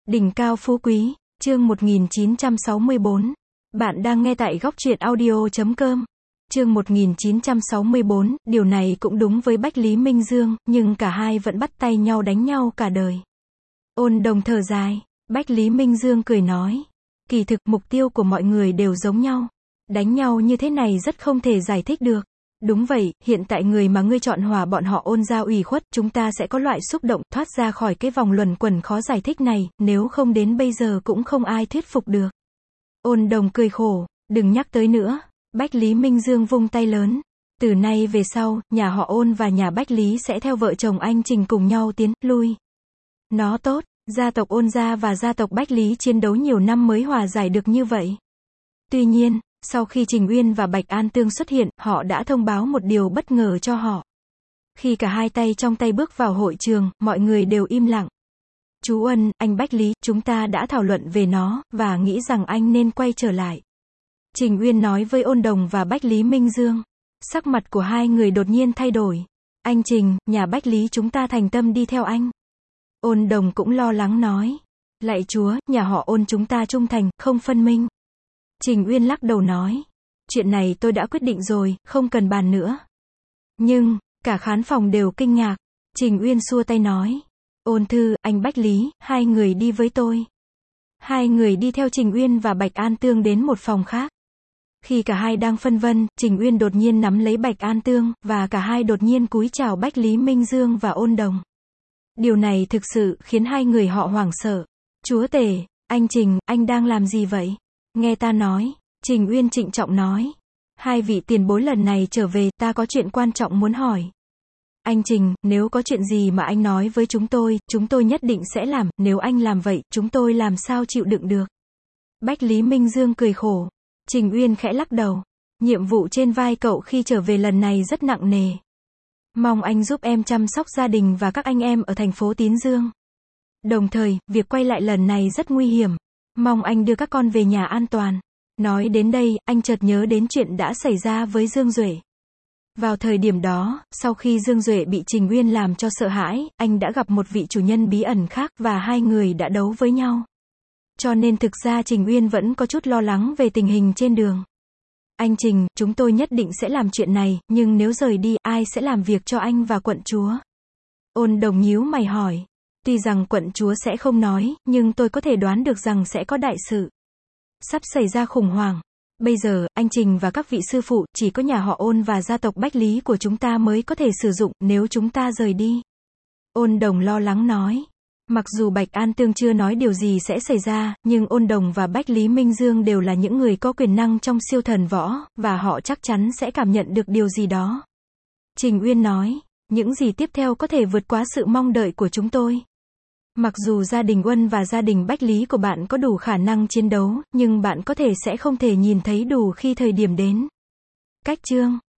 Đỉnh cao phú quý, chương 1964. Bạn đang nghe tại góc truyện audio.com. Chương 1964, điều này cũng đúng với Bách Lý Minh Dương, nhưng cả hai vẫn bắt tay nhau đánh nhau cả đời. Ôn Đồng thở dài, Bách Lý Minh Dương cười nói. Kỳ thực mục tiêu của mọi người đều giống nhau. Đánh nhau như thế này rất không thể giải thích được. Đúng vậy, hiện tại người mà ngươi chọn hòa bọn họ Ôn gia ủy khuất, chúng ta sẽ có loại xúc động thoát ra khỏi cái vòng luẩn quẩn khó giải thích này, nếu không đến bây giờ cũng không ai thuyết phục được. Ôn Đồng cười khổ, đừng nhắc tới nữa. Bách Lý Minh Dương vung tay lớn. Từ nay về sau, nhà họ Ôn và nhà Bách Lý sẽ theo vợ chồng anh Trình cùng nhau tiến lui. Nó tốt, gia tộc Ôn gia và gia tộc Bách Lý chiến đấu nhiều năm mới hòa giải được như vậy. Tuy nhiên, sau khi Trình Uyên và Bạch An Tương xuất hiện, họ đã thông báo một điều bất ngờ cho họ. Khi cả hai tay trong tay bước vào hội trường, mọi người đều im lặng. Chú Ân, anh Bách Lý, chúng ta đã thảo luận về nó, và nghĩ rằng anh nên quay trở lại. Trình Uyên nói với Ôn Đồng và Bách Lý Minh Dương. Sắc mặt của hai người đột nhiên thay đổi. Anh Trình, nhà Bách Lý chúng ta thành tâm đi theo anh. Ôn Đồng cũng lo lắng nói. Lạy Chúa, nhà họ Ôn chúng ta trung thành, không phân minh. Trình Uyên lắc đầu nói. Chuyện này tôi đã quyết định rồi, không cần bàn nữa. Nhưng, cả khán phòng đều kinh ngạc. Trình Uyên xua tay nói. Ôn Thư, anh Bách Lý, hai người đi với tôi. Hai người đi theo Trình Uyên và Bạch An Tương đến một phòng khác. Khi cả hai đang phân vân, Trình Uyên đột nhiên nắm lấy Bạch An Tương, và cả hai đột nhiên cúi chào Bách Lý Minh Dương và Ôn Đồng. Điều này thực sự khiến hai người họ hoảng sợ. Chúa tể, anh Trình, anh đang làm gì vậy? Nghe ta nói. Trình Uyên trịnh trọng nói. Hai vị tiền bối lần này trở về, ta có chuyện quan trọng muốn hỏi. Anh Trình, nếu có chuyện gì mà anh nói với chúng tôi nhất định sẽ làm, nếu anh làm vậy, chúng tôi làm sao chịu đựng được. Bách Lý Minh Dương cười khổ. Trình Uyên khẽ lắc đầu. Nhiệm vụ trên vai cậu khi trở về lần này rất nặng nề. Mong anh giúp em chăm sóc gia đình và các anh em ở thành phố Tín Dương. Đồng thời, việc quay lại lần này rất nguy hiểm. Mong anh đưa các con về nhà an toàn. Nói đến đây, anh chợt nhớ đến chuyện đã xảy ra với Dương Duệ. Vào thời điểm đó, sau khi Dương Duệ bị Trình Uyên làm cho sợ hãi, anh đã gặp một vị chủ nhân bí ẩn khác và hai người đã đấu với nhau. Cho nên thực ra Trình Uyên vẫn có chút lo lắng về tình hình trên đường. Anh Trình, chúng tôi nhất định sẽ làm chuyện này, nhưng nếu rời đi, ai sẽ làm việc cho anh và quận chúa? Ôn Đồng nhíu mày hỏi. Tuy rằng quận chúa sẽ không nói, nhưng tôi có thể đoán được rằng sẽ có đại sự. Sắp xảy ra khủng hoảng. Bây giờ, anh Trình và các vị sư phụ, chỉ có nhà họ Ôn và gia tộc Bách Lý của chúng ta mới có thể sử dụng, nếu chúng ta rời đi. Ôn Đồng lo lắng nói. Mặc dù Bạch An Tương chưa nói điều gì sẽ xảy ra, nhưng Ôn Đồng và Bách Lý Minh Dương đều là những người có quyền năng trong siêu thần võ, và họ chắc chắn sẽ cảm nhận được điều gì đó. Trình Uyên nói, những gì tiếp theo có thể vượt quá sự mong đợi của chúng tôi. Mặc dù gia đình Uân và gia đình Bách Lý của bạn có đủ khả năng chiến đấu, nhưng bạn có thể sẽ không thể nhìn thấy đủ khi thời điểm đến. Cách chương